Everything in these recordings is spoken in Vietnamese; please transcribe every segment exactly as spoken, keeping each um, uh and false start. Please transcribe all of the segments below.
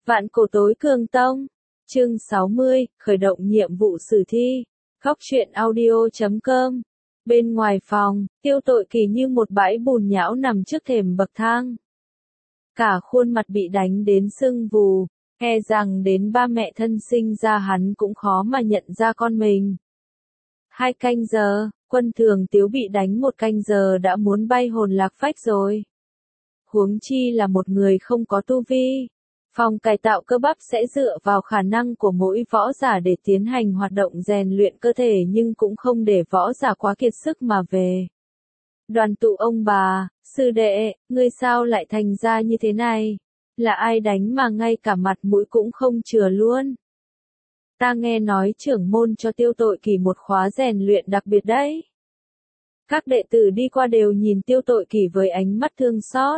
Vạn cổ tối cường tông. Chương sáu mươi, khởi động nhiệm vụ sử thi. Góc truyện audio chấm com. Bên ngoài phòng, Tiêu Tội Kỳ như một bãi bùn nhão nằm trước thềm bậc thang. Cả khuôn mặt bị đánh đến sưng vù, e rằng đến ba mẹ thân sinh ra hắn cũng khó mà nhận ra con mình. Hai canh giờ, Quân Thường Tiếu bị đánh một canh giờ đã muốn bay hồn lạc phách rồi. Huống chi là một người không có tu vi. Phòng cải tạo cơ bắp sẽ dựa vào khả năng của mỗi võ giả để tiến hành hoạt động rèn luyện cơ thể nhưng cũng không để võ giả quá kiệt sức mà về. Đoàn tụ ông bà, sư đệ, ngươi sao lại thành ra như thế này? Là ai đánh mà ngay cả mặt mũi cũng không chừa luôn? Ta nghe nói trưởng môn cho Tiêu Tội Kỳ một khóa rèn luyện đặc biệt đấy. Các đệ tử đi qua đều nhìn Tiêu Tội Kỳ với ánh mắt thương xót.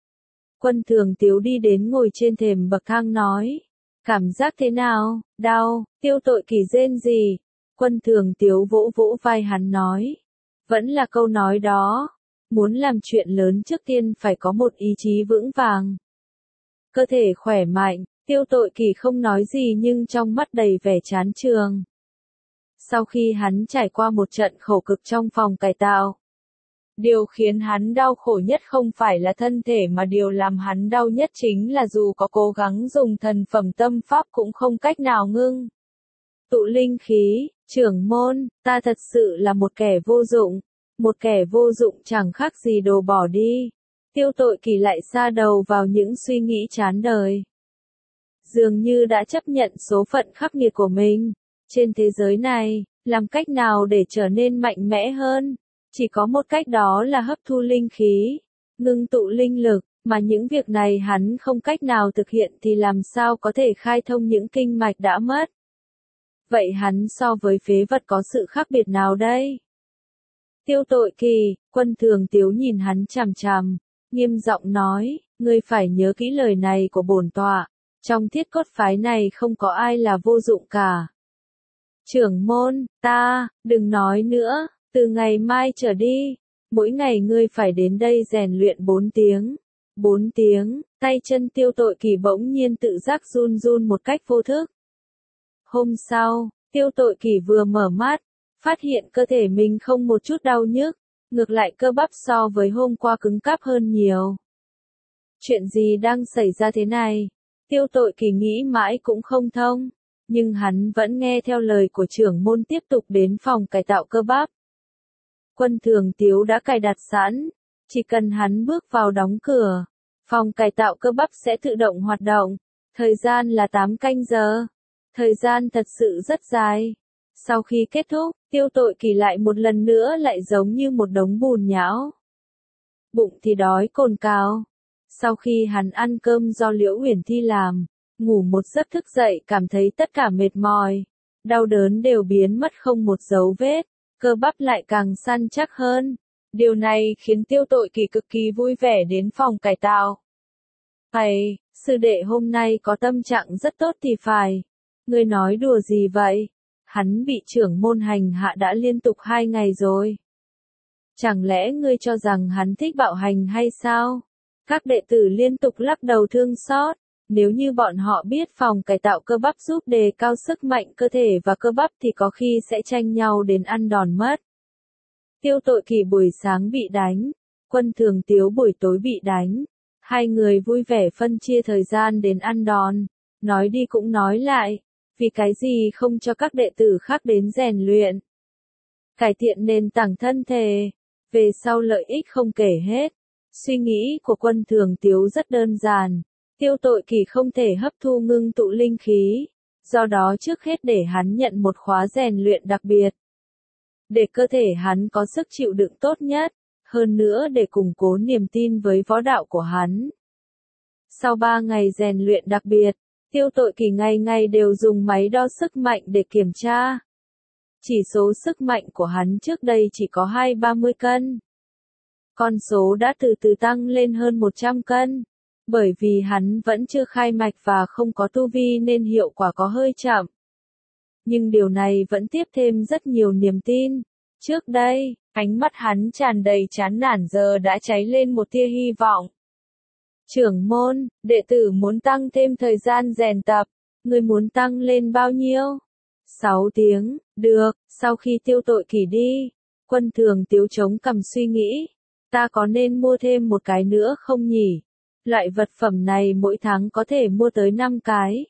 Quân Thường Tiếu đi đến ngồi trên thềm bậc thang nói. Cảm giác thế nào? Đau. Tiêu Tội Kỳ rên gì? Quân Thường Tiếu vỗ vỗ vai hắn nói. Vẫn là câu nói đó. Muốn làm chuyện lớn trước tiên phải có một ý chí vững vàng. Cơ thể khỏe mạnh, Tiêu Tội Kỳ không nói gì nhưng trong mắt đầy vẻ chán chường. Sau khi hắn trải qua một trận khổ cực trong phòng cải tạo, điều khiến hắn đau khổ nhất không phải là thân thể mà điều làm hắn đau nhất chính là dù có cố gắng dùng thần phẩm tâm pháp cũng không cách nào ngưng tụ linh khí. Trưởng môn, ta thật sự là một kẻ vô dụng, một kẻ vô dụng chẳng khác gì đồ bỏ đi. Tiêu Tội Kỳ lại sa đầu vào những suy nghĩ chán đời. Dường như đã chấp nhận số phận khắc nghiệt của mình. Trên thế giới này, làm cách nào để trở nên mạnh mẽ hơn? Chỉ có một cách, đó là hấp thu linh khí, ngưng tụ linh lực, mà những việc này hắn không cách nào thực hiện thì làm sao có thể khai thông những kinh mạch đã mất. Vậy hắn so với phế vật có sự khác biệt nào đây? Tiêu Tội Kỳ, Quân Thường Tiếu nhìn hắn chằm chằm, nghiêm giọng nói, ngươi phải nhớ kỹ lời này của bổn tọa, trong thiết cốt phái này không có ai là vô dụng cả. Trưởng môn, ta, đừng nói nữa. Từ ngày mai trở đi, mỗi ngày ngươi phải đến đây rèn luyện bốn tiếng. Bốn tiếng, tay chân Tiêu Tội Kỳ bỗng nhiên tự giác run run một cách vô thức. Hôm sau, Tiêu Tội Kỳ vừa mở mắt, phát hiện cơ thể mình không một chút đau nhức, ngược lại cơ bắp so với hôm qua cứng cáp hơn nhiều. Chuyện gì đang xảy ra thế này? Tiêu Tội Kỳ nghĩ mãi cũng không thông, nhưng hắn vẫn nghe theo lời của trưởng môn tiếp tục đến phòng cải tạo cơ bắp. Quân Thường Tiếu đã cài đặt sẵn, chỉ cần hắn bước vào đóng cửa, phòng cải tạo cơ bắp sẽ tự động hoạt động. Thời gian là tám canh giờ. Thời gian thật sự rất dài. Sau khi kết thúc, Tiêu Tội Kỳ lại một lần nữa lại giống như một đống bùn nhão. Bụng thì đói cồn cào. Sau khi hắn ăn cơm do Liễu Uyển Thi làm, ngủ một giấc thức dậy cảm thấy tất cả mệt mỏi, đau đớn đều biến mất không một dấu vết. Cơ bắp lại càng săn chắc hơn. Điều này khiến Tiêu Tội Kỳ cực kỳ vui vẻ đến phòng cải tạo. Hay, sư đệ hôm nay có tâm trạng rất tốt thì phải. Ngươi nói đùa gì vậy? Hắn bị trưởng môn hành hạ đã liên tục hai ngày rồi. Chẳng lẽ ngươi cho rằng hắn thích bạo hành hay sao? Các đệ tử liên tục lắc đầu thương xót. Nếu như bọn họ biết phòng cải tạo cơ bắp giúp đề cao sức mạnh cơ thể và cơ bắp thì có khi sẽ tranh nhau đến ăn đòn mất. Tiêu Tội Kỳ buổi sáng bị đánh, Quân Thường Tiếu buổi tối bị đánh. Hai người vui vẻ phân chia thời gian đến ăn đòn. Nói đi cũng nói lại, vì cái gì không cho các đệ tử khác đến rèn luyện, cải thiện nền tảng thân thể, về sau lợi ích không kể hết. Suy nghĩ của Quân Thường Tiếu rất đơn giản. Tiêu Tội Kỳ không thể hấp thu ngưng tụ linh khí, do đó trước hết để hắn nhận một khóa rèn luyện đặc biệt. Để cơ thể hắn có sức chịu đựng tốt nhất, hơn nữa để củng cố niềm tin với võ đạo của hắn. Sau ba ngày rèn luyện đặc biệt, Tiêu Tội Kỳ ngày ngày đều dùng máy đo sức mạnh để kiểm tra. Chỉ số sức mạnh của hắn trước đây chỉ có hai ba mươi cân. Con số đã từ từ tăng lên hơn một trăm cân. Bởi vì hắn vẫn chưa khai mạch và không có tu vi nên hiệu quả có hơi chậm. Nhưng điều này vẫn tiếp thêm rất nhiều niềm tin. Trước đây, ánh mắt hắn tràn đầy chán nản giờ đã cháy lên một tia hy vọng. Trưởng môn, đệ tử muốn tăng thêm thời gian rèn tập. Người muốn tăng lên bao nhiêu? sáu tiếng, được, sau khi Tiêu Tội Kỳ đi. Quân Thường Tiếu chống cằm suy nghĩ. Ta có nên mua thêm một cái nữa không nhỉ? Loại vật phẩm này mỗi tháng có thể mua tới năm cái.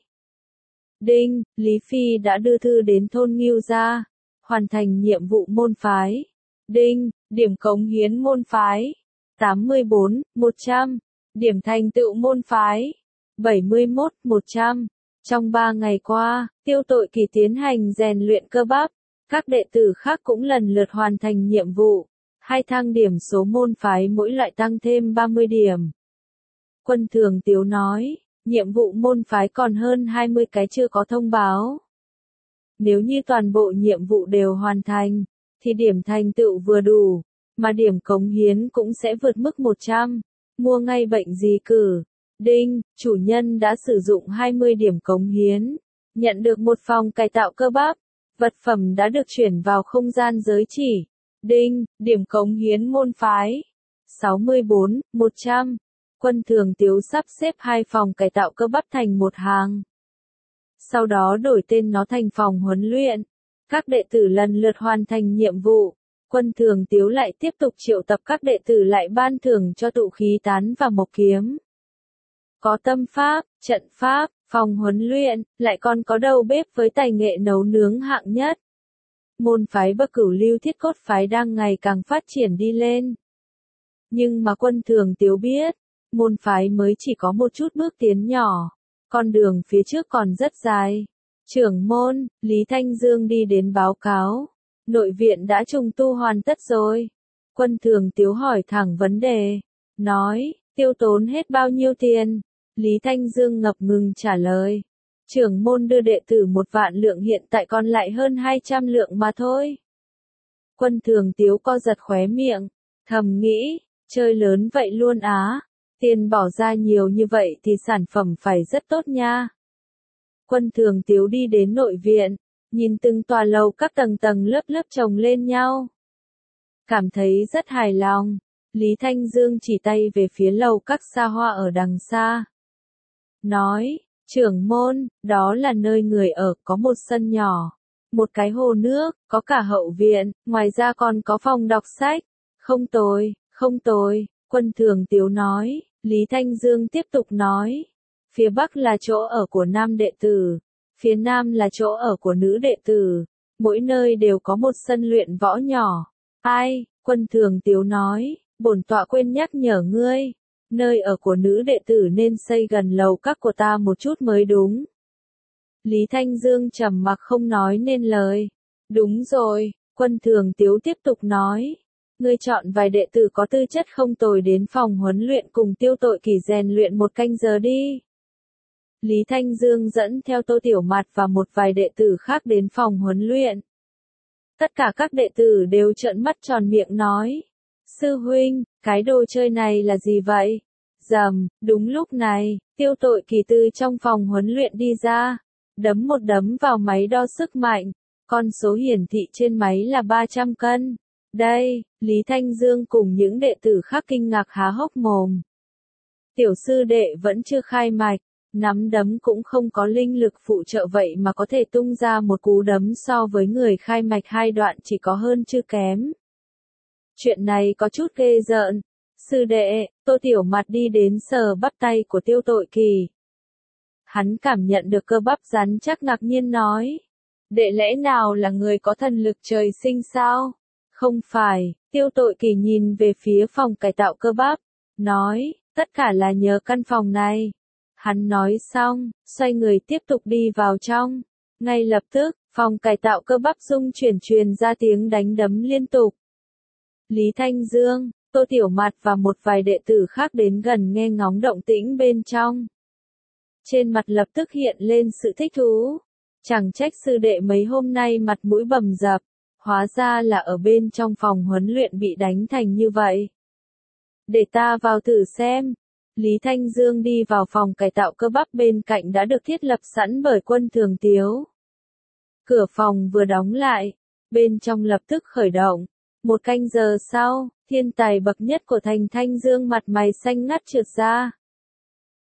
Đinh, Lý Phi đã đưa thư đến thôn Ngưu gia. Hoàn thành nhiệm vụ môn phái. Đinh, điểm cống hiến môn phái. tám mươi bốn, một trăm. Điểm thành tựu môn phái. bảy mươi mốt, một trăm. Trong ba ngày qua, Tiêu Tội Kỳ tiến hành rèn luyện cơ bắp. Các đệ tử khác cũng lần lượt hoàn thành nhiệm vụ. Hai thang điểm số môn phái mỗi loại tăng thêm ba mươi điểm. Quân Thường Tiếu nói, nhiệm vụ môn phái còn hơn hai mươi cái chưa có thông báo. Nếu như toàn bộ nhiệm vụ đều hoàn thành, thì điểm thành tựu vừa đủ, mà điểm cống hiến cũng sẽ vượt mức một trăm. Mua ngay bệnh gì cử. Đinh, chủ nhân đã sử dụng hai mươi điểm cống hiến, nhận được một phòng cải tạo cơ bắp. Vật phẩm đã được chuyển vào không gian giới chỉ. Đinh, điểm cống hiến môn phái. sáu mươi bốn, một trăm. Quân Thường Tiếu sắp xếp hai phòng cải tạo cơ bắp thành một hàng. Sau đó đổi tên nó thành phòng huấn luyện. Các đệ tử lần lượt hoàn thành nhiệm vụ. Quân Thường Tiếu lại tiếp tục triệu tập các đệ tử lại ban thưởng cho tụ khí tán và mộc kiếm. Có tâm pháp, trận pháp, phòng huấn luyện, lại còn có đầu bếp với tài nghệ nấu nướng hạng nhất. Môn phái Bậc Cửu Lưu Thiết Cốt phái đang ngày càng phát triển đi lên. Nhưng mà Quân Thường Tiếu biết, môn phái mới chỉ có một chút bước tiến nhỏ, con đường phía trước còn rất dài. Trưởng môn, Lý Thanh Dương đi đến báo cáo, nội viện đã trùng tu hoàn tất rồi. Quân Thường Tiếu hỏi thẳng vấn đề, nói, tiêu tốn hết bao nhiêu tiền? Lý Thanh Dương ngập ngừng trả lời, trưởng môn đưa đệ tử một vạn lượng, hiện tại còn lại hơn hai trăm lượng mà thôi. Quân Thường Tiếu co giật khóe miệng, thầm nghĩ, chơi lớn vậy luôn á, tiền bỏ ra nhiều như vậy thì sản phẩm phải rất tốt nha. Quân Thường Tiếu đi đến nội viện, nhìn từng tòa lầu các tầng tầng lớp lớp chồng lên nhau. Cảm thấy rất hài lòng, Lý Thanh Dương chỉ tay về phía lầu các xa hoa ở đằng xa. Nói, trưởng môn, đó là nơi người ở, có một sân nhỏ, một cái hồ nước, có cả hậu viện, ngoài ra còn có phòng đọc sách. Không tồi, không tồi, Quân Thường Tiếu nói. Lý Thanh Dương tiếp tục nói, phía Bắc là chỗ ở của nam đệ tử, phía Nam là chỗ ở của nữ đệ tử, mỗi nơi đều có một sân luyện võ nhỏ. Ai, Quân Thường Tiếu nói, bổn tọa quên nhắc nhở ngươi, nơi ở của nữ đệ tử nên xây gần lầu các của ta một chút mới đúng. Lý Thanh Dương trầm mặc không nói nên lời. Đúng rồi, Quân Thường Tiếu tiếp tục nói. Ngươi chọn vài đệ tử có tư chất không tồi đến phòng huấn luyện cùng Tiêu Tội Kỳ rèn luyện một canh giờ đi. Lý Thanh Dương dẫn theo Tô Tiểu Mạt và một vài đệ tử khác đến phòng huấn luyện. Tất cả các đệ tử đều trợn mắt tròn miệng nói. Sư huynh, cái đồ chơi này là gì vậy? Rầm, đúng lúc này, Tiêu Tội Kỳ từ trong phòng huấn luyện đi ra, đấm một đấm vào máy đo sức mạnh. Con số hiển thị trên máy là ba trăm cân. Đây, Lý Thanh Dương cùng những đệ tử khác kinh ngạc há hốc mồm. Tiểu sư đệ vẫn chưa khai mạch, nắm đấm cũng không có linh lực phụ trợ vậy mà có thể tung ra một cú đấm so với người khai mạch hai đoạn chỉ có hơn chứ kém. Chuyện này có chút ghê rợn. Sư đệ, Tô Tiểu Mạt đi đến sờ bắp tay của Tiêu Tội Kỳ. Hắn cảm nhận được cơ bắp rắn chắc ngạc nhiên nói. Đệ lẽ nào là người có thần lực trời sinh sao? Không phải, Tiêu Tội Kỳ nhìn về phía phòng cải tạo cơ bắp, nói, tất cả là nhờ căn phòng này. Hắn nói xong, xoay người tiếp tục đi vào trong. Ngay lập tức, phòng cải tạo cơ bắp rung chuyển truyền ra tiếng đánh đấm liên tục. Lý Thanh Dương, Tô Tiểu Mạt và một vài đệ tử khác đến gần nghe ngóng động tĩnh bên trong. Trên mặt lập tức hiện lên sự thích thú. Chẳng trách sư đệ mấy hôm nay mặt mũi bầm dập. Hóa ra là ở bên trong phòng huấn luyện bị đánh thành như vậy. Để ta vào thử xem. Lý Thanh Dương đi vào phòng cải tạo cơ bắp bên cạnh đã được thiết lập sẵn bởi Quân Thường Tiếu. Cửa phòng vừa đóng lại, bên trong lập tức khởi động. Một canh giờ sau, thiên tài bậc nhất của thành Thanh Dương mặt mày xanh ngắt trượt ra.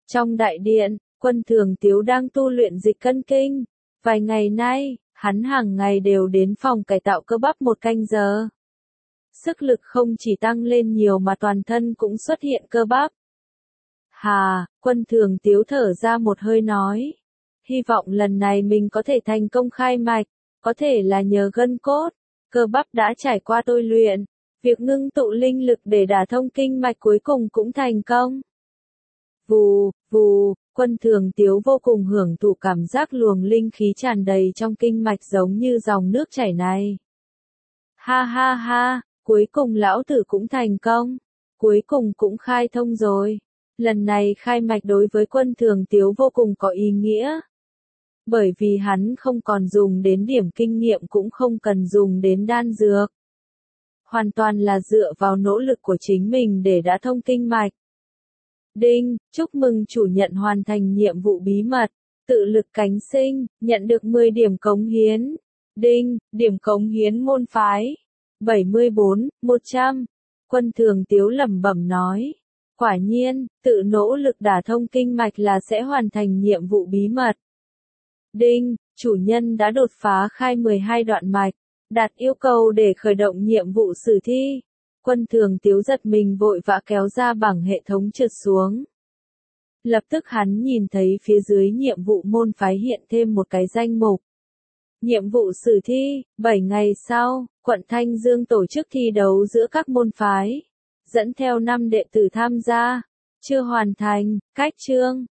Trong đại điện, Quân Thường Tiếu đang tu luyện dịch cân kinh. Vài ngày nay, hắn hàng ngày đều đến phòng cải tạo cơ bắp một canh giờ. Sức lực không chỉ tăng lên nhiều mà toàn thân cũng xuất hiện cơ bắp. Hà, Quân Thường Tiếu thở ra một hơi nói. Hy vọng lần này mình có thể thành công khai mạch, có thể là nhờ gân cốt, cơ bắp đã trải qua tôi luyện. Việc ngưng tụ linh lực để đả thông kinh mạch cuối cùng cũng thành công. Vù, vù, Quân Thường Tiếu vô cùng hưởng thụ cảm giác luồng linh khí tràn đầy trong kinh mạch giống như dòng nước chảy này. Ha ha ha, cuối cùng lão tử cũng thành công. Cuối cùng cũng khai thông rồi. Lần này khai mạch đối với Quân Thường Tiếu vô cùng có ý nghĩa. Bởi vì hắn không còn dùng đến điểm kinh nghiệm cũng không cần dùng đến đan dược. Hoàn toàn là dựa vào nỗ lực của chính mình để đã thông kinh mạch. Đinh, chúc mừng chủ nhận hoàn thành nhiệm vụ bí mật, tự lực cánh sinh, nhận được mười điểm cống hiến. Đinh, điểm cống hiến môn phái. bảy mươi bốn, một trăm. Quân Thường Tiếu lẩm bẩm nói. Quả nhiên, tự nỗ lực đả thông kinh mạch là sẽ hoàn thành nhiệm vụ bí mật. Đinh, chủ nhân đã đột phá khai mười hai đoạn mạch, đạt yêu cầu để khởi động nhiệm vụ sử thi. Quân Thường Tiếu giật mình vội vã kéo ra bảng hệ thống trượt xuống. Lập tức hắn nhìn thấy phía dưới nhiệm vụ môn phái hiện thêm một cái danh mục. Nhiệm vụ sử thi, bảy ngày sau, quận Thanh Dương tổ chức thi đấu giữa các môn phái. Dẫn theo năm đệ tử tham gia. Chưa hoàn thành, cách chương.